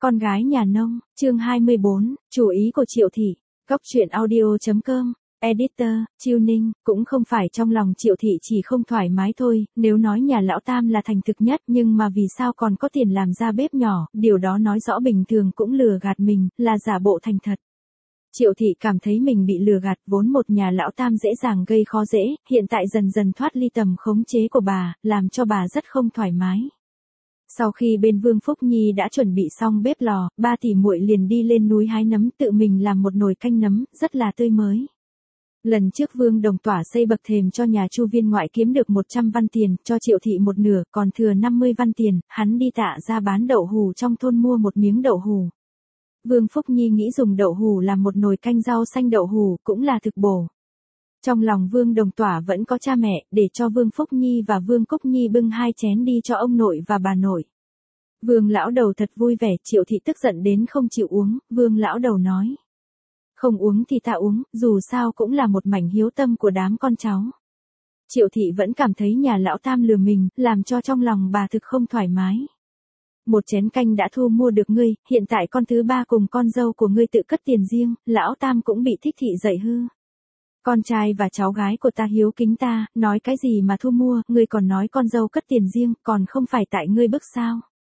Con gái nhà nông, chương 24, chủ ý của Triệu Thị. Góc truyện audio.com, editor, Chiêu Ninh, cũng không phải trong lòng Triệu Thị chỉ không thoải mái thôi, nếu nói nhà lão Tam là thành thực nhất nhưng mà vì sao còn có tiền làm ra bếp nhỏ, điều đó nói rõ bình thường cũng lừa gạt mình, là giả bộ thành thật. Triệu Thị cảm thấy mình bị lừa gạt, vốn một nhà lão Tam dễ dàng gây khó dễ, hiện tại dần dần thoát ly tầm khống chế của bà, làm cho bà rất không thoải mái. Sau khi bên Vương Phúc Nhi đã chuẩn bị xong bếp lò, ba tỷ muội liền đi lên núi hái nấm tự mình làm một nồi canh nấm, rất là tươi mới. Lần trước Vương Đồng Tỏa xây bậc thềm cho nhà Chu Viên ngoại kiếm được 100 văn tiền, cho Triệu Thị một nửa, còn thừa 50 văn tiền, hắn đi Tạ ra bán đậu hù trong thôn mua một miếng đậu hù. Vương Phúc Nhi nghĩ dùng đậu hù làm một nồi canh rau xanh đậu hù, cũng là thực bổ. Trong lòng Vương Đồng Tỏa vẫn có cha mẹ, để cho Vương Phúc Nhi và Vương Cúc Nhi bưng 2 chén đi cho ông nội và bà nội. Vương lão đầu thật vui vẻ, Triệu Thị tức giận đến không chịu uống, Vương lão đầu nói. Không uống thì ta uống, dù sao cũng là một mảnh hiếu tâm của đám con cháu. Triệu Thị vẫn cảm thấy nhà lão Tam lừa mình, làm cho trong lòng bà thực không thoải mái. Một chén canh đã thu mua được ngươi, hiện tại con thứ ba cùng con dâu của ngươi tự cất tiền riêng, lão Tam cũng bị thích thị dạy hư. Con trai và cháu gái của ta hiếu kính ta, nói cái gì mà thu mua, ngươi còn nói con dâu cất tiền riêng, còn không phải tại ngươi bức sao.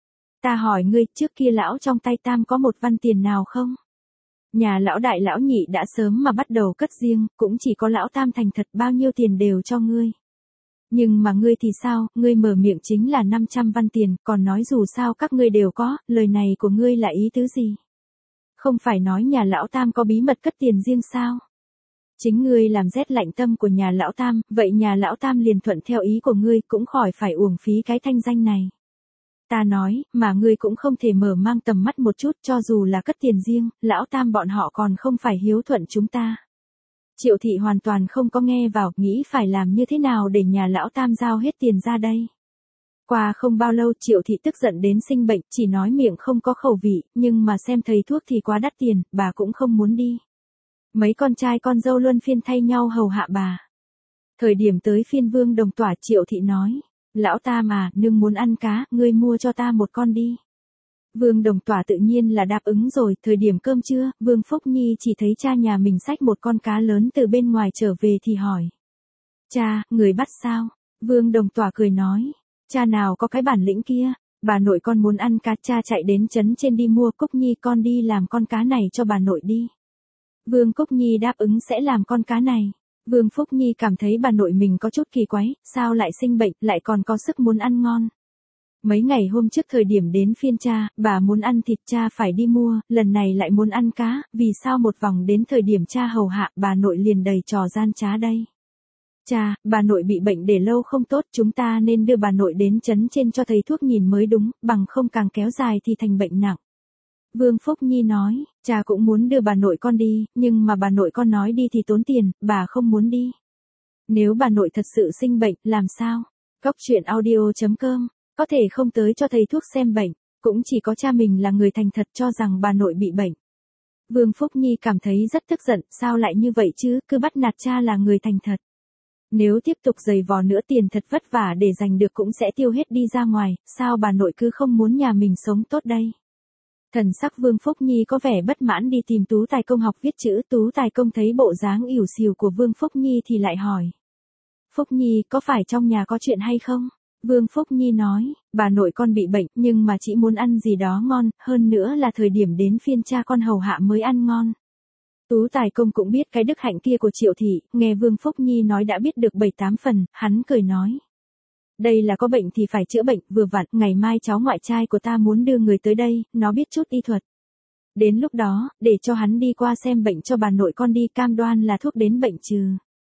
Ta hỏi ngươi, trước kia lão trong tay Tam có 1 văn tiền nào không? Nhà lão đại lão nhị đã sớm mà bắt đầu cất riêng, cũng chỉ có lão Tam thành thật bao nhiêu tiền đều cho ngươi. Nhưng mà ngươi thì sao, ngươi mở miệng chính là 500 văn tiền, còn nói dù sao các ngươi đều có, lời này của ngươi là ý tứ gì? Không phải nói nhà lão Tam có bí mật cất tiền riêng sao? Chính ngươi làm rét lạnh tâm của nhà lão Tam, vậy nhà lão Tam liền thuận theo ý của ngươi, cũng khỏi phải uổng phí cái thanh danh này. Ta nói, mà ngươi cũng không thể mở mang tầm mắt một chút, cho dù là cất tiền riêng, lão Tam bọn họ còn không phải hiếu thuận chúng ta. Triệu Thị hoàn toàn không có nghe vào, nghĩ phải làm như thế nào để nhà lão Tam giao hết tiền ra đây. Qua không bao lâu Triệu Thị tức giận đến sinh bệnh, chỉ nói miệng không có khẩu vị, nhưng mà xem thầy thuốc thì quá đắt tiền, bà cũng không muốn đi. Mấy con trai con dâu luân phiên thay nhau hầu hạ bà. Thời điểm tới phiên Vương Đồng Tỏa, Triệu Thị nói, lão Tam à, nương muốn ăn cá, ngươi mua cho ta một con đi. Vương Đồng Tỏa tự nhiên là đáp ứng rồi, thời điểm cơm trưa, Vương Phúc Nhi chỉ thấy cha nhà mình xách một con cá lớn từ bên ngoài trở về thì hỏi. Cha, người bắt sao? Vương Đồng Tỏa cười nói, cha nào có cái bản lĩnh kia, bà nội con muốn ăn cá, cha chạy đến trấn trên đi mua, Cúc Nhi con đi làm con cá này cho bà nội đi. Vương Cúc Nhi đáp ứng sẽ làm con cá này. Vương Phúc Nhi cảm thấy bà nội mình có chút kỳ quái, sao lại sinh bệnh, lại còn có sức muốn ăn ngon. Mấy ngày hôm trước thời điểm đến phiên cha, bà muốn ăn thịt cha phải đi mua, lần này lại muốn ăn cá, vì sao một vòng đến thời điểm cha hầu hạ bà nội liền đầy trò gian trá đây. Cha, bà nội bị bệnh để lâu không tốt, chúng ta nên đưa bà nội đến trấn trên cho thầy thuốc nhìn mới đúng, bằng không càng kéo dài thì thành bệnh nặng. Vương Phúc Nhi nói, cha cũng muốn đưa bà nội con đi, nhưng mà bà nội con nói đi thì tốn tiền, bà không muốn đi. Nếu bà nội thật sự sinh bệnh, làm sao? Góc truyện audio.com, có thể không tới cho thầy thuốc xem bệnh, cũng chỉ có cha mình là người thành thật cho rằng bà nội bị bệnh. Vương Phúc Nhi cảm thấy rất tức giận, sao lại như vậy chứ, cứ bắt nạt cha là người thành thật. Nếu tiếp tục giày vò nữa tiền thật vất vả để giành được cũng sẽ tiêu hết đi ra ngoài, sao bà nội cứ không muốn nhà mình sống tốt đây? Thần sắc Vương Phúc Nhi có vẻ bất mãn đi tìm Tú Tài Công học viết chữ, Tú Tài Công thấy bộ dáng ỉu xìu của Vương Phúc Nhi thì lại hỏi. Phúc Nhi, có phải trong nhà có chuyện hay không? Vương Phúc Nhi nói, bà nội con bị bệnh, nhưng mà chỉ muốn ăn gì đó ngon, hơn nữa là thời điểm đến phiên cha con hầu hạ mới ăn ngon. Tú Tài Công cũng biết cái đức hạnh kia của Triệu Thị, nghe Vương Phúc Nhi nói đã biết được 7-8 phần, hắn cười nói. Đây là có bệnh thì phải chữa bệnh, vừa vặn, ngày mai cháu ngoại trai của ta muốn đưa người tới đây, nó biết chút y thuật. Đến lúc đó, để cho hắn đi qua xem bệnh cho bà nội con đi, cam đoan là thuốc đến bệnh trừ.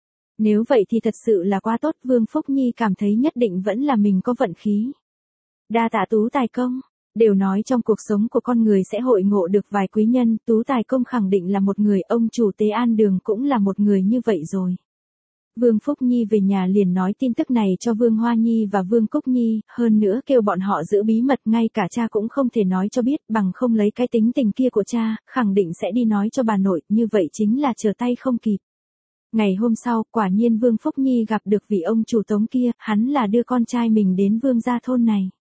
Nếu vậy thì thật sự là quá tốt, Vương Phúc Nhi cảm thấy nhất định vẫn là mình có vận khí. Đa tạ Tú Tài Công, đều nói trong cuộc sống của con người sẽ hội ngộ được vài quý nhân, Tú Tài Công khẳng định là một người, ông chủ Tế An Đường cũng là một người như vậy rồi. Vương Phúc Nhi về nhà liền nói tin tức này cho Vương Hoa Nhi và Vương Cúc Nhi, hơn nữa kêu bọn họ giữ bí mật, ngay cả cha cũng không thể nói cho biết, bằng không lấy cái tính tình kia của cha, khẳng định sẽ đi nói cho bà nội, như vậy chính là trở tay không kịp. Ngày hôm sau, quả nhiên Vương Phúc Nhi gặp được vị ông chủ Tống kia, hắn là đưa con trai mình đến Vương gia thôn này.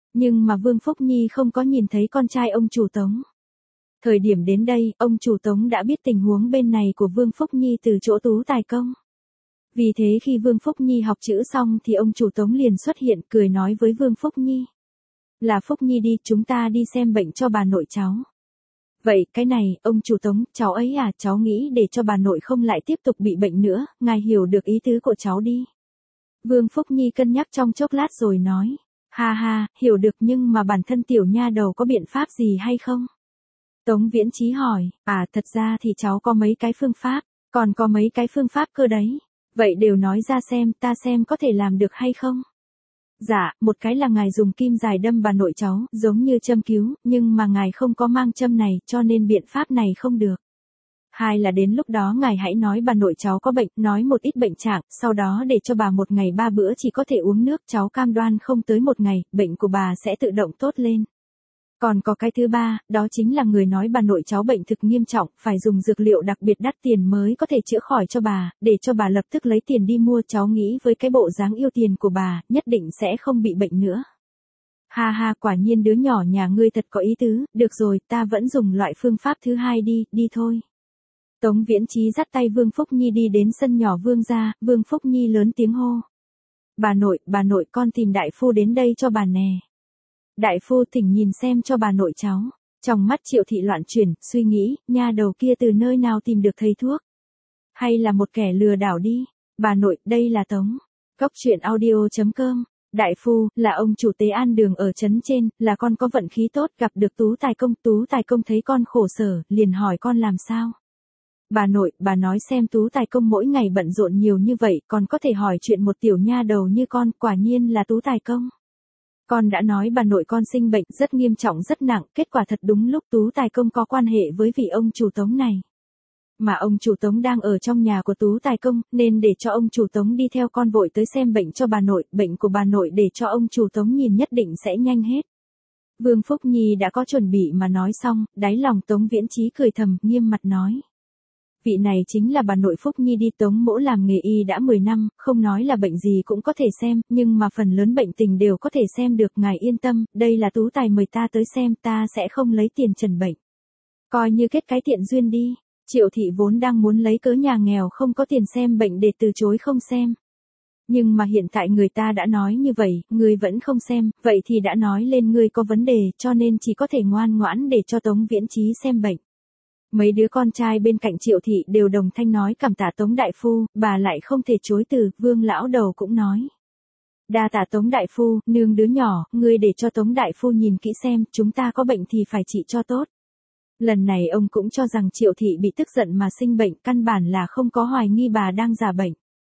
Nhưng mà Vương Phúc Nhi không có nhìn thấy con trai ông chủ Tống. Thời điểm đến đây, ông chủ Tống đã biết tình huống bên này của Vương Phúc Nhi từ chỗ Tú Tài Công. Vì thế khi Vương Phúc Nhi học chữ xong thì ông chủ Tống liền xuất hiện cười nói với Vương Phúc Nhi. Là Phúc Nhi đi, chúng ta đi xem bệnh cho bà nội cháu. Vậy, cái này, ông chủ Tống, cháu ấy à, cháu nghĩ để cho bà nội không lại tiếp tục bị bệnh nữa, ngài hiểu được ý tứ của cháu đi. Vương Phúc Nhi cân nhắc trong chốc lát rồi nói. Ha ha, hiểu được nhưng mà bản thân tiểu nha đầu có biện pháp gì hay không? Tống Viễn Chí hỏi, thật ra thì cháu có mấy cái phương pháp, còn có mấy cái phương pháp cơ đấy. Vậy đều nói ra xem, ta xem có thể làm được hay không? Dạ, một cái là ngài dùng kim dài đâm bà nội cháu, giống như châm cứu, nhưng mà ngài không có mang châm này, cho nên biện pháp này không được. Hai là đến lúc đó ngài hãy nói bà nội cháu có bệnh, nói một ít bệnh trạng, sau đó để cho bà một ngày 3 bữa chỉ có thể uống nước, cháu cam đoan không tới một ngày, bệnh của bà sẽ tự động tốt lên. Còn có cái thứ ba, đó chính là người nói bà nội cháu bệnh thực nghiêm trọng, phải dùng dược liệu đặc biệt đắt tiền mới có thể chữa khỏi cho bà, để cho bà lập tức lấy tiền đi mua. Cháu nghĩ với cái bộ dáng yêu tiền của bà, nhất định sẽ không bị bệnh nữa. Ha ha, quả nhiên đứa nhỏ nhà ngươi thật có ý tứ, được rồi, ta vẫn dùng loại phương pháp thứ hai đi, đi thôi. Tống Viễn Chí dắt tay Vương Phúc Nhi đi đến sân nhỏ Vương gia, Vương Phúc Nhi lớn tiếng hô. Bà nội con tìm đại phu đến đây cho bà nè. Đại phu thỉnh nhìn xem cho bà nội cháu. Trong mắt Triệu Thị loạn chuyển, suy nghĩ, nha đầu kia từ nơi nào tìm được thầy thuốc? Hay là một kẻ lừa đảo đi? Bà nội, đây là Tống. Cốc truyện audio.com. Đại phu, là ông chủ tế an đường ở trấn trên, là con có vận khí tốt gặp được Tú Tài Công thấy con khổ sở, liền hỏi con làm sao? Bà nội, bà nói xem Tú Tài Công mỗi ngày bận rộn nhiều như vậy, còn có thể hỏi chuyện một tiểu nha đầu như con, quả nhiên là Tú Tài Công. Con đã nói bà nội con sinh bệnh rất nghiêm trọng rất nặng, kết quả thật đúng lúc Tú Tài Công có quan hệ với vị ông chủ Tống này. Mà ông chủ Tống đang ở trong nhà của Tú Tài Công, nên để cho ông chủ Tống đi theo con vội tới xem bệnh cho bà nội, bệnh của bà nội để cho ông chủ Tống nhìn nhất định sẽ nhanh hết. Vương Phúc Nhi đã có chuẩn bị mà nói xong, đáy lòng Tống Viễn Chí cười thầm, nghiêm mặt nói. Vị này chính là bà nội Phúc Nhi đi. Tống mỗ làm nghề y đã 10 năm, không nói là bệnh gì cũng có thể xem, nhưng mà phần lớn bệnh tình đều có thể xem được, ngài yên tâm, đây là Tú Tài mời ta tới xem, ta sẽ không lấy tiền trần bệnh. Coi như kết cái tiện duyên đi. Triệu Thị vốn đang muốn lấy cớ nhà nghèo không có tiền xem bệnh để từ chối không xem. Nhưng mà hiện tại người ta đã nói như vậy, ngươi vẫn không xem, vậy thì đã nói lên ngươi có vấn đề, cho nên chỉ có thể ngoan ngoãn để cho Tống Viễn Chí xem bệnh. Mấy đứa con trai bên cạnh Triệu Thị đều đồng thanh nói cảm tạ Tống đại phu, bà lại không thể chối từ, Vương lão đầu cũng nói. Đa tạ Tống đại phu, nương đứa nhỏ, ngươi để cho Tống đại phu nhìn kỹ xem, chúng ta có bệnh thì phải trị cho tốt. Lần này ông cũng cho rằng Triệu Thị bị tức giận mà sinh bệnh, căn bản là không có hoài nghi bà đang giả bệnh.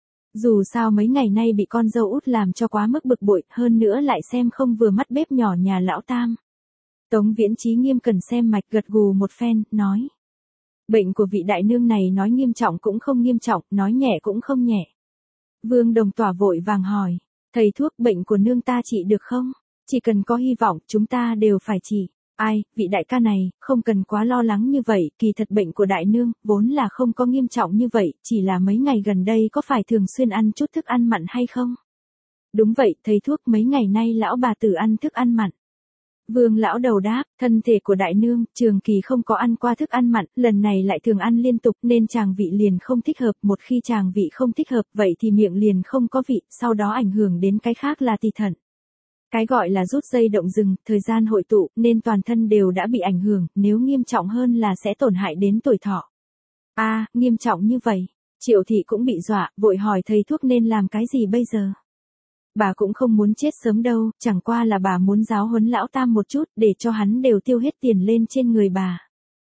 Dù sao mấy ngày nay bị con dâu út làm cho quá mức bực bội, hơn nữa lại xem không vừa mắt bếp nhỏ nhà lão Tam. Tống Viễn Chí nghiêm cẩn xem mạch, gật gù một phen, nói. Bệnh của vị đại nương này nói nghiêm trọng cũng không nghiêm trọng, nói nhẹ cũng không nhẹ. Vương Đồng Tỏa vội vàng hỏi, thầy thuốc, bệnh của nương ta trị được không? Chỉ cần có hy vọng, chúng ta đều phải trị. Ai, vị đại ca này, không cần quá lo lắng như vậy, kỳ thật bệnh của đại nương, vốn là không có nghiêm trọng như vậy, chỉ là mấy ngày gần đây có phải thường xuyên ăn chút thức ăn mặn hay không? Đúng vậy, thầy thuốc, mấy ngày nay lão bà tử ăn thức ăn mặn. Vương lão đầu đáp, thân thể của đại nương, trường kỳ không có ăn qua thức ăn mặn, lần này lại thường ăn liên tục nên tràng vị liền không thích hợp, một khi tràng vị không thích hợp, vậy thì miệng liền không có vị, sau đó ảnh hưởng đến cái khác là tỳ thận. Cái gọi là rút dây động rừng, thời gian hội tụ, nên toàn thân đều đã bị ảnh hưởng, nếu nghiêm trọng hơn là sẽ tổn hại đến tuổi thọ. Nghiêm trọng như vậy. Triệu Thị cũng bị dọa, vội hỏi thầy thuốc nên làm cái gì bây giờ. Bà cũng không muốn chết sớm đâu, chẳng qua là bà muốn giáo huấn lão Tam một chút, để cho hắn đều tiêu hết tiền lên trên người bà.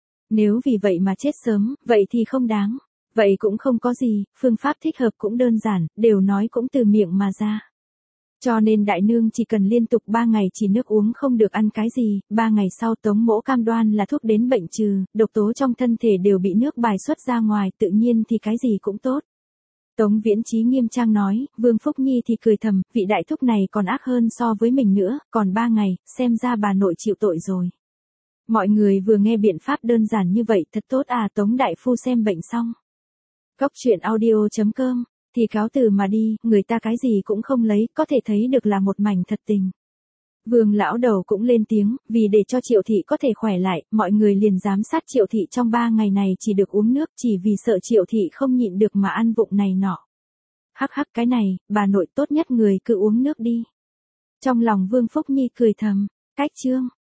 Nếu vì vậy mà chết sớm, vậy thì không đáng. Vậy cũng không có gì, phương pháp thích hợp cũng đơn giản, đều nói cũng từ miệng mà ra. Cho nên đại nương chỉ cần liên tục 3 ngày chỉ nước uống không được ăn cái gì, 3 ngày sau Tống mỗ cam đoan là thuốc đến bệnh trừ, độc tố trong thân thể đều bị nước bài xuất ra ngoài, tự nhiên thì cái gì cũng tốt. Tống Viễn Chí nghiêm trang nói, Vương Phúc Nhi thì cười thầm, vị đại thúc này còn ác hơn so với mình nữa, còn 3 ngày, xem ra bà nội chịu tội rồi. Mọi người vừa nghe biện pháp đơn giản như vậy, thật tốt Tống đại phu xem bệnh xong. Cốc truyện audio.com, thì cáo từ mà đi, người ta cái gì cũng không lấy, có thể thấy được là một mảnh thật tình. Vương lão đầu cũng lên tiếng, vì để cho Triệu thị có thể khỏe lại, mọi người liền giám sát Triệu thị trong 3 ngày này chỉ được uống nước, chỉ vì sợ Triệu thị không nhịn được mà ăn vụng này nọ. Hắc hắc, cái này, bà nội tốt nhất người cứ uống nước đi. Trong lòng Vương Phúc Nhi cười thầm, cách chương.